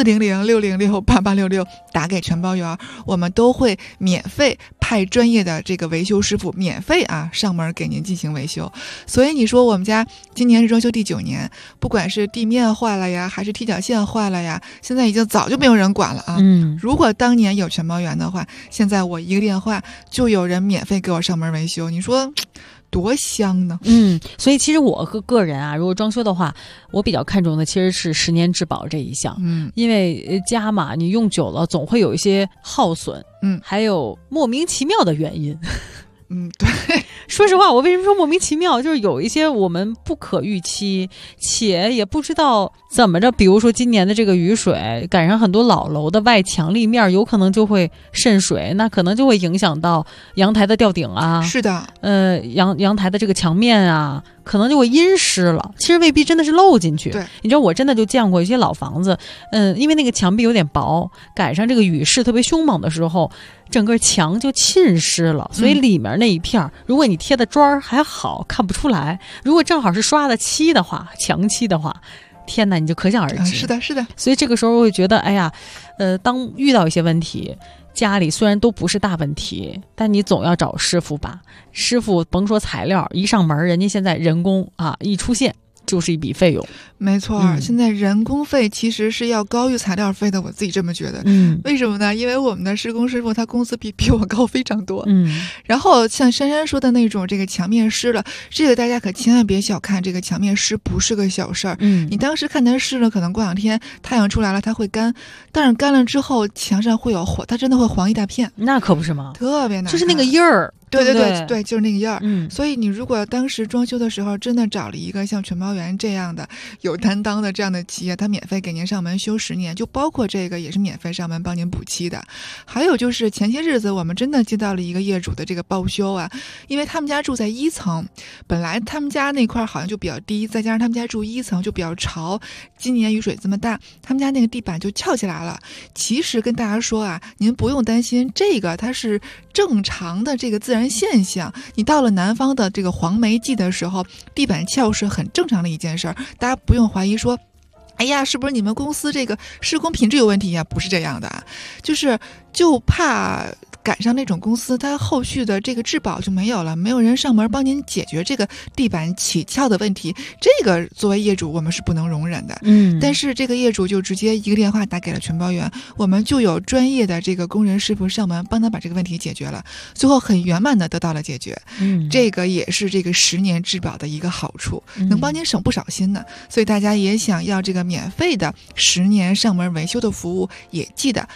400-606-8866打给全包园，我们都会免费派专业的这个维修师傅免费上门给您进行维修。所以你说我们家今年是装修第9年，不管是地面坏了呀，还是踢脚线坏了呀，现在已经早就没有人管了啊。如果当年有全包园的话，现在我一个电话就有人免费给我上门维修，你说多香呢。 所以其实我个人啊，如果装修的话，我比较看重的其实是10年质保这一项。因为家嘛，你用久了总会有一些耗损，还有莫名其妙的原因。 对， 说实话，我为什么说莫名其妙，就是有一些我们不可预期，且也不知道怎么着，比如说今年的这个雨水赶上很多老楼的外墙立面有可能就会渗水，那可能就会影响到阳台的吊顶啊， 是的， 阳台的这个墙面啊， 可能就会阴湿了，其实未必真的是漏进去。 对， 你知道我真的就见过一些老房子，因为那个墙壁有点薄，赶上这个雨势特别凶猛的时候，整个墙就浸湿了，所以里面那一片如果你贴的砖还好看不出来，如果正好是刷的漆的话，墙漆的话，天哪，你就可想而知。 是的，是的。 所以这个时候我会觉得，哎呀，当遇到一些问题，家里虽然都不是大问题，但你总要找师傅吧。师傅甭说材料，一上门，人家现在人工啊一出现就是一笔费用。 没错，现在人工费其实是要高于材料费的，我自己这么觉得。为什么呢？因为我们的施工师傅他工资比我高非常多。然后像珊珊说的那种这个墙面湿了，这个大家可千万别小看，这个墙面湿不是个小事儿。你当时看它湿了，可能过两天太阳出来了它会干，但是干了之后墙上会有它真的会黄一大片。 那可不是吗？ 特别难看， 就是那个印儿。 对， 就是那个印儿。所以你如果当时装修的时候真的找了一个像全包园这样的有担当的这样的企业，他免费给您上门修10年，就包括这个也是免费上门帮您补漆的。还有就是前些日子我们真的接到了一个业主的这个报修啊，因为他们家住在1层，本来他们家那块好像就比较低，再加上他们家住1层就比较潮，今年雨水这么大，他们家那个地板就翘起来了。其实跟大家说啊，您不用担心，这个它是正常的这个自然现象，你到了南方的这个黄梅季的时候，地板翘是很正常的一件事儿，大家不用怀疑说哎呀，是不是你们公司这个施工品质有问题呀？不是这样的啊，就怕赶上那种公司，它后续的这个质保就没有了，没有人上门帮您解决这个地板起翘的问题，这个作为业主我们是不能容忍的。但是这个业主就直接一个电话打给了全包园，我们就有专业的这个工人师傅上门帮他把这个问题解决了，最后很圆满的得到了解决。这个也是这个10年质保的一个好处，能帮您省不少心呢。所以大家也想要这个免费的10年上门维修的服务，也记得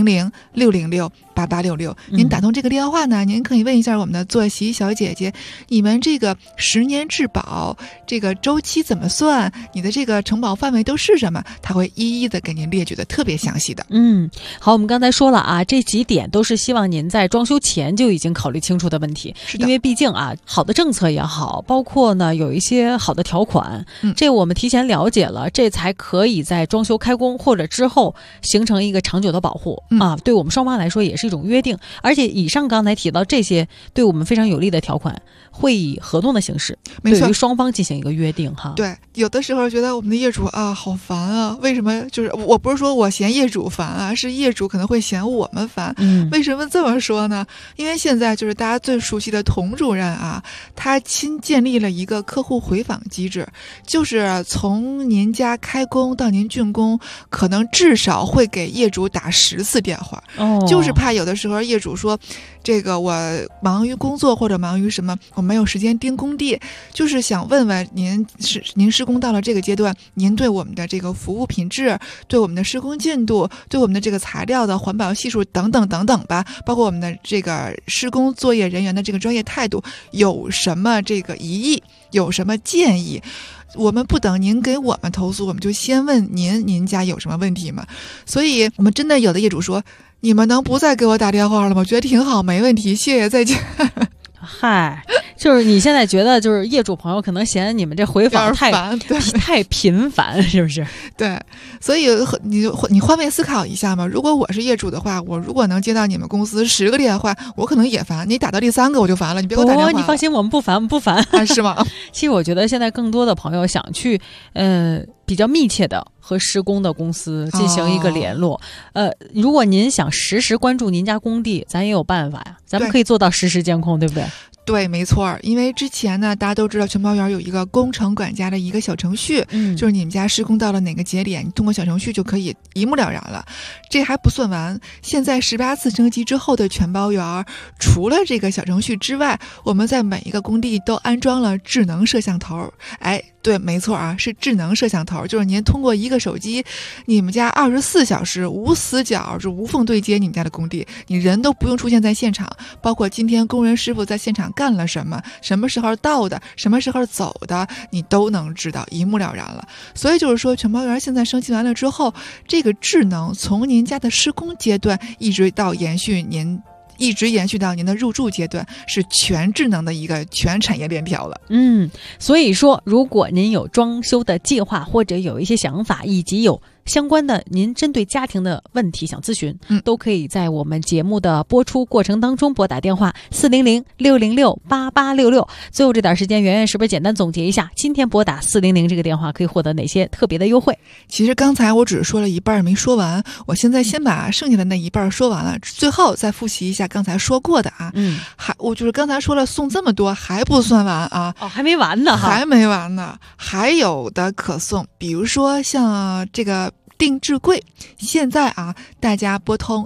400-606-8866。您打通这个电话呢，您可以问一下我们的坐席小姐姐，你们这个10年质保这个周期怎么算，你的这个承保范围都是什么，她会一一的给您列举的特别详细的。 好，我们刚才说了啊，这几点都是希望您在装修前就已经考虑清楚的问题。因为毕竟啊，好的政策也好，包括呢有一些好的条款，这我们提前了解了，这才可以在装修开工或者之后形成一个长久的保护啊，对我们双方来说也是一种约定。而且以上刚才提到这些对我们非常有利的条款，会以合同的形式对于双方进行一个约定哈。 对，有的时候觉得我们的业主啊好烦啊，为什么？就是我不是说我嫌业主烦啊，是业主可能会嫌我们烦。为什么这么说呢？因为现在就是大家最熟悉的童主任啊，他新建立了一个客户回访机制，就是从您家开工到您竣工，可能至少会给业主打10次电话，就是怕有的时候业主说这个我忙于工作或者忙于什么，我没有时间盯工地，就是想问问您施工到了这个阶段，您对我们的这个服务品质，对我们的施工进度，对我们的这个材料的环保系数等等等等吧，包括我们的这个施工作业人员的这个专业态度，有什么这个疑义，有什么建议，我们不等您给我们投诉，我们就先问您家有什么问题吗？所以我们真的有的业主说，你们能不再给我打电话了吗？我觉得挺好，没问题，谢谢，再见。 嗨，就是你现在觉得就是业主朋友可能嫌你们这回访太频繁，是不是？ 对，所以你换位思考一下嘛。如果我是业主的话，我如果能接到你们公司10个电话，我可能也烦。你打到第3个我就烦了，你别给我打电话。 你放心，我们不烦， 是吗？ 其实我觉得现在更多的朋友想去比较密切的和施工的公司进行一个联络。如果您想实时关注您家工地，咱也有办法呀，咱们可以做到实时监控，对不对？ 对，没错。因为之前呢，大家都知道全包园有一个工程管家的一个小程序，就是你们家施工到了哪个节点，你通过小程序就可以一目了然了。这还不算完，现在18次升级之后的全包园，除了这个小程序之外，我们在每一个工地都安装了智能摄像头。对，没错啊，是智能摄像头，就是您通过一个手机，你们家24小时无死角，就无缝对接你们家的工地，你人都不用出现在现场，包括今天工人师傅在现场干了什么，什么时候到的，什么时候走的，你都能知道，一目了然了。所以就是说，全包园现在升级完了之后，这个智能从您家的施工阶段一直到延续您一直延续到您的入住阶段，是全智能的一个全产业链条了。 所以说如果您有装修的计划，或者有一些想法，以及有相关的您针对家庭的问题想咨询，都可以在我们节目的播出过程当中拨打电话400-606-8866。最后这点时间，圆圆是不是简单总结一下，今天拨打400这个电话可以获得哪些特别的优惠？ 其实刚才我只说了一半没说完，我现在先把剩下的那一半说完了，最后再复习一下刚才说过的啊。我就是刚才说了送这么多还不算完啊。 还没完呢哈， 还没完呢，还有的可送，比如说像这个定制柜，现在啊，大家拨通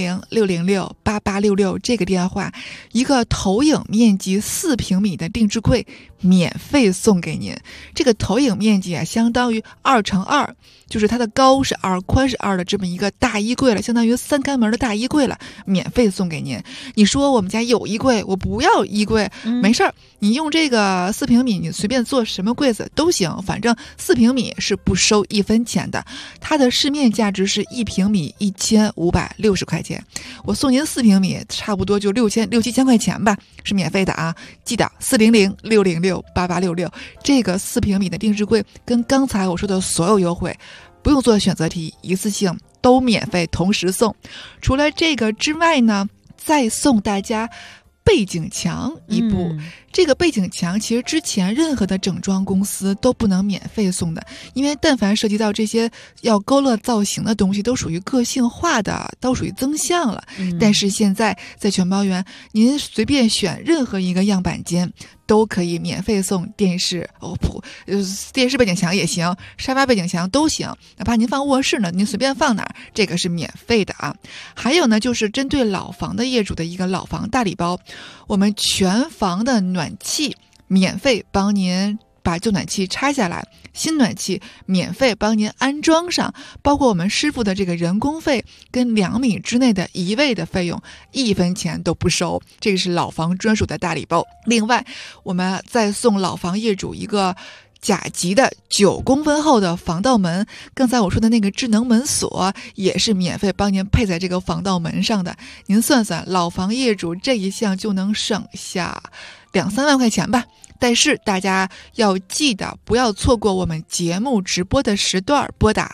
400-606-8866这个电话，一个投影面积4平米的定制柜免费送给您。这个投影面积啊，相当于2×2，就是它的高是2，宽是2的这么一个大衣柜了，相当于3开门的大衣柜了，免费送给您。你说我们家有衣柜，我不要衣柜，没事儿，你用这个4平米，你随便做什么柜子都行，反正4平米是不收1分钱的。它的市面价值是1平米1560块钱，我送您4平米，差不多就6-7千块钱吧，是免费的啊！记得400-606-8866，这个4平米的定制柜跟刚才我说的所有优惠，不用做选择题，一次性都免费，同时送。除了这个之外呢，再送大家背景墙一部。这个背景墙其实之前任何的整装公司都不能免费送的，因为但凡涉及到这些要勾勒造型的东西，都属于个性化的，都属于增项了。但是现在在全包园，您随便选任何一个样板间，都可以免费送电视电视背景墙也行，沙发背景墙都行，哪怕您放卧室呢，您随便放哪儿，这个是免费的啊。还有呢，就是针对老房的业主的一个老房大礼包，我们全房的暖气免费帮您把旧暖气拆下来，新暖气免费帮您安装上，包括我们师傅的这个人工费跟2米之内的移位的费用1分钱都不收，这个是老房专属的大礼包。另外我们再送老房业主一个甲级的9公分厚的防盗门，刚才我说的那个智能门锁也是免费帮您配在这个防盗门上的。您算算，老房业主这一项就能省下2-3万块钱吧。但是大家要记得不要错过我们节目直播的时段，拨打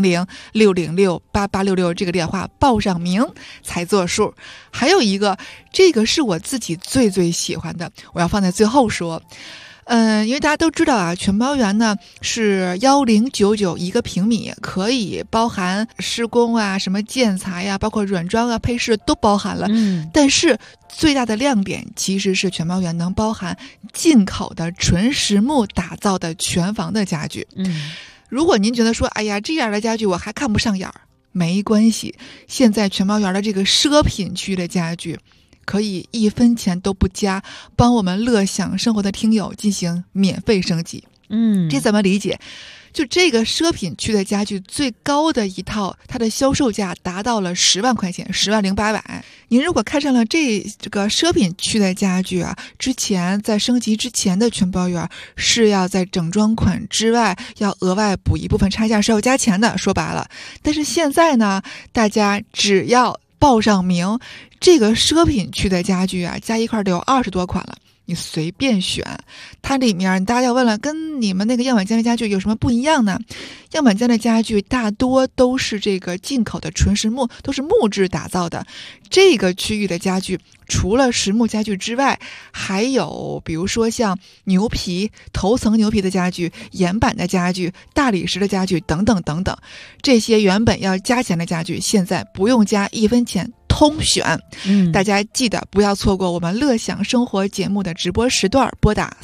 400-606-8866这个电话报上名才作数。还有一个，这个是我自己最喜欢的，我要放在最后说。因为大家都知道啊，全包园呢是1099一个平米，可以包含施工啊、什么建材呀、包括软装啊、配饰都包含了。但是最大的亮点其实是全包园能包含进口的纯实木打造的全房的家具。如果您觉得说，哎呀，这样的家具我还看不上眼儿，没关系，现在全包园的这个奢品区的家具可以1分钱都不加，帮我们乐享生活的听友进行免费升级。这怎么理解？就这个奢品区的家具最高的一套，它的销售价达到了10万块钱，10万0800。您如果看上了这个奢品区的家具啊，之前在升级之前的全包园是要在整装款之外要额外补一部分差价，是要加钱的，说白了。但是现在呢，大家只要报上名，这个奢品区的家具啊，加一块得有20多款了，你随便选。它里面大家要问了，跟你们那个样板间的家具有什么不一样呢？样板间的家具大多都是这个进口的纯实木，都是木质打造的。这个区域的家具除了实木家具之外，还有比如说像牛皮、头层牛皮的家具、岩板的家具、大理石的家具等等等等。这些原本要加钱的家具，现在不用加1分钱，通选。大家记得不要错过我们乐享生活节目的直播时段，拨打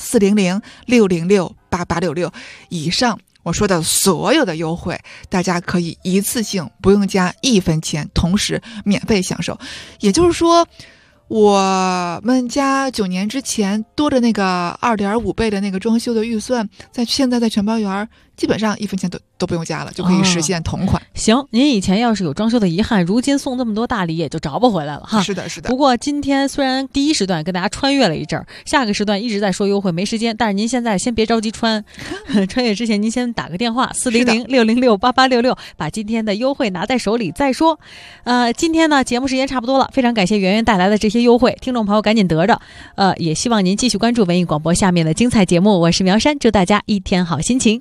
400-606-8866。以上我说的所有的优惠，大家可以一次性不用加1分钱，同时免费享受。也就是说，我们家9年之前多的那个2.5倍的那个装修的预算，现在在全包园基本上1分钱都不用加了，就可以实现同款。 行，您以前要是有装修的遗憾，如今送这么多大礼也就找不回来了哈。 是的，是的。 不过今天虽然第一时段跟大家穿越了一阵儿，下个时段一直在说优惠没时间，但是您现在先别着急穿越之前您先打个电话400-606-8866，把今天的优惠拿在手里再说。今天呢节目时间差不多了，非常感谢圆圆带来的这些优惠，听众朋友赶紧得着。也希望您继续关注文艺广播下面的精彩节目，我是苗山，祝大家一天好心情。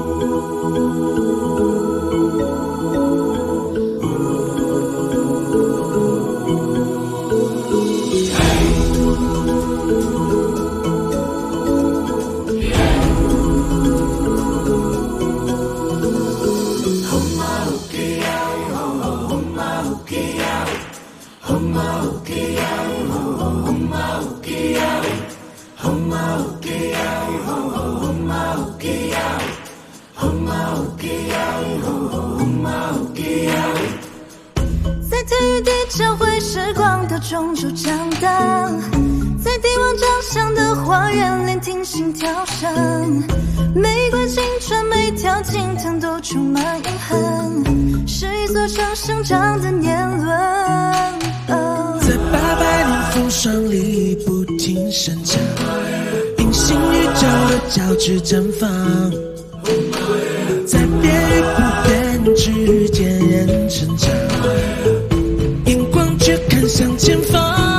在体育地交汇时光的中州长荡，在帝王长相的花园聆听心跳声，每管青春每条金藤都充满永恒，是一座城生长的年轮。 在800年风霜里不停生长，隐形宇宙的交织绽放，在变与不变之间人成长，眼光却看向前方。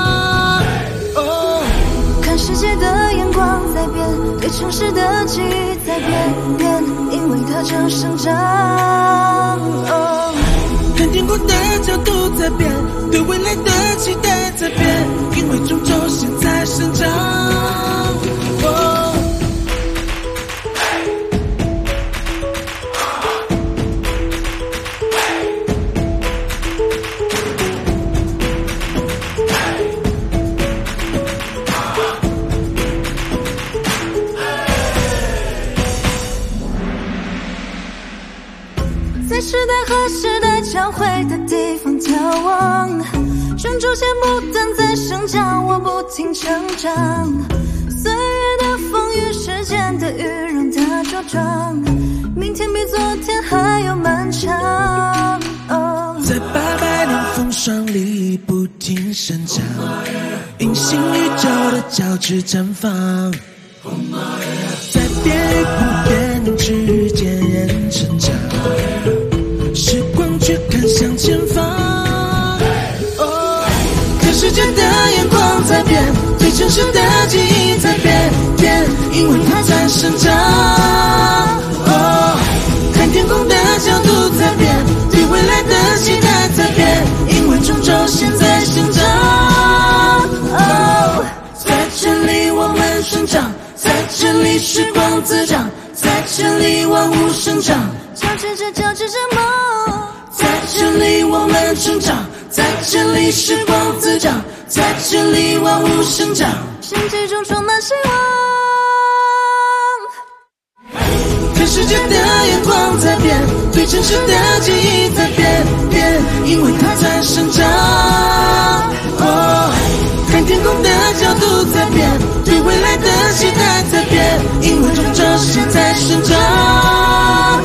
看世界的眼光在变，对城市的记忆在变，因为它正生长。 看天空的角度在变，对未来的期待在变，因为终究现在生长。 在时代和时代交汇的地方眺望，专注些不断在生长，我不停成长。岁月的风雨，时间的雨，让它茁壮，明天比昨天还要漫长。 在800年风霜里不停生长，隐形宇宙的交织绽放，在变与不变之间人成长，时光却看向前方。看世界的眼光在变，对城市的记忆在变，因为它在生长。看天空的角度在变，对未来的期待在变，因为终究现在生长。在这里我们生长，在这里时光滋长，在这里万物生长， 交织着梦。 在这里我们成长，在这里时光滋长，在这里万物生长， 身体中充满希望。 看世界的眼光在变，对城市的记忆在变，因为它在生长。看天空的角度在变，对未来的期待在变，因为终究现在生长。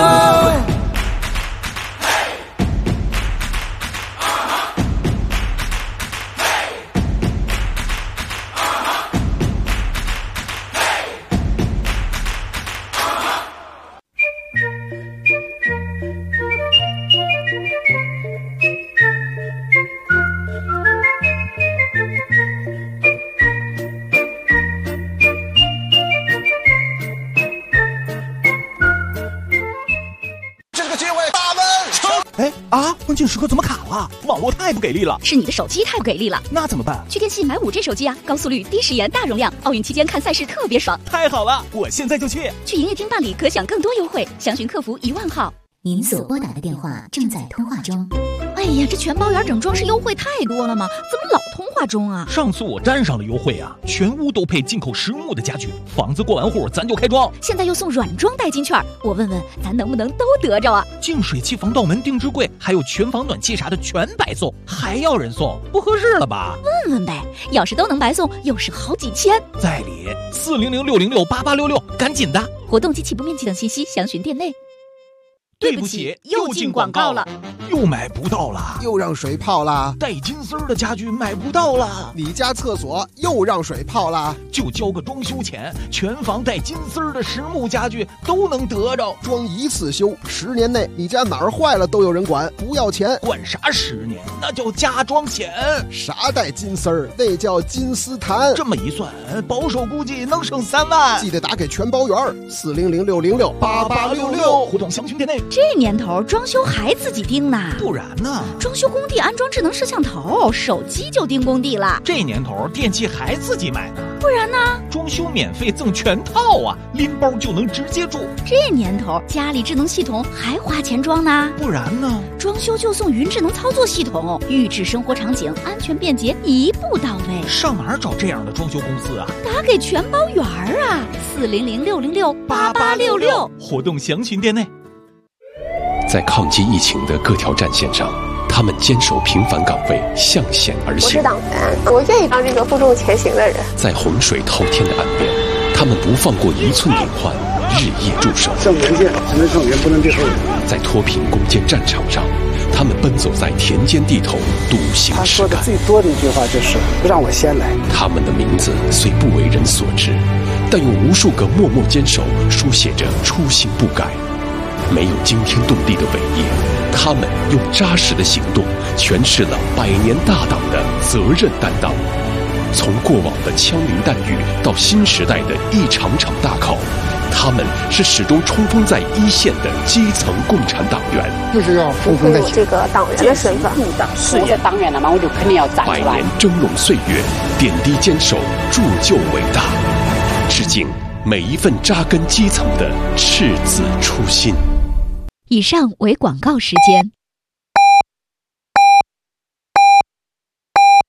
关键时刻怎么卡了？网络太不给力了。 是你的手机太不给力了。 那怎么办？ 去电信买5G 手机啊，高速率、低时延、大容量，奥运期间看赛事特别爽。 太好了，我现在就去。 去营业厅办理，可享更多优惠。详询客服10000号。 您所拨打的电话正在通话中。 哎呀，这全包圆整装是优惠太多了吗？怎么老通话中啊？ 上次我沾上了优惠啊，全屋都配进口实木的家具，房子过完户咱就开装。 现在又送软装代金券，我问问咱能不能都得着啊？ 净水器、防盗门、定制柜，还有全房暖气啥的全白送，还要人送，不合适了吧？ 问问呗，要是都能白送，又是好几千。 在理，400-606-8866，赶紧的。 活动及起步面积等信息详询店内。 对不起，又进广告了，又买不到了， 又让水泡了， 带金丝儿的家具买不到了， 你家厕所又让水泡了， 就交个装修钱，全房带金丝儿的实木家具都能得着， 装一次修，10年内你家哪儿坏了都有人管，不要钱。 管啥10年？那叫加装险。 啥带金丝儿？那叫金丝檀。 这么一算，保守估计能省3万。 记得打给全包员，400-606-8866， 活动详询店内。 这年头装修还自己盯呢？ 不然呢？ 装修工地安装智能摄像头，手机就盯工地了。 这年头电器还自己买呢？ 不然呢？ 装修免费赠全套啊，拎包就能直接住。 这年头家里智能系统还花钱装呢？ 不然呢？ 装修就送云智能操作系统，预制生活场景，安全便捷，一步到位。 上哪儿找这样的装修公司啊？ 打给全包员啊，400-606-8866， 活动详询店内。 在抗击疫情的各条战线上，他们坚守平凡岗位，向险而行。 我是党员，我愿意当这个负重前行的人。 在洪水滔天的岸边，他们不放过1寸隐患，日夜驻守。 正前线只能正前，不能退后。 在脱贫攻坚战场上，他们奔走在田间地头，笃行实干。 他说的最多的一句话就是“让我先来”。 他们的名字虽不为人所知，但用无数个默默坚守书写着初心不改。没有惊天动地的伟业，他们用扎实的行动诠释了100年大党的责任担当。从过往的枪林弹雨到新时代的一场场大考，他们是始终冲锋在一线的基层共产党员。 就是要冲锋在前。 这个党员的身份， 是我是党员了嘛，我就肯定要站出来。 100年峥嵘岁月，点滴坚守，铸就伟大。致敬每一份扎根基层的赤子初心。 以上为广告时间。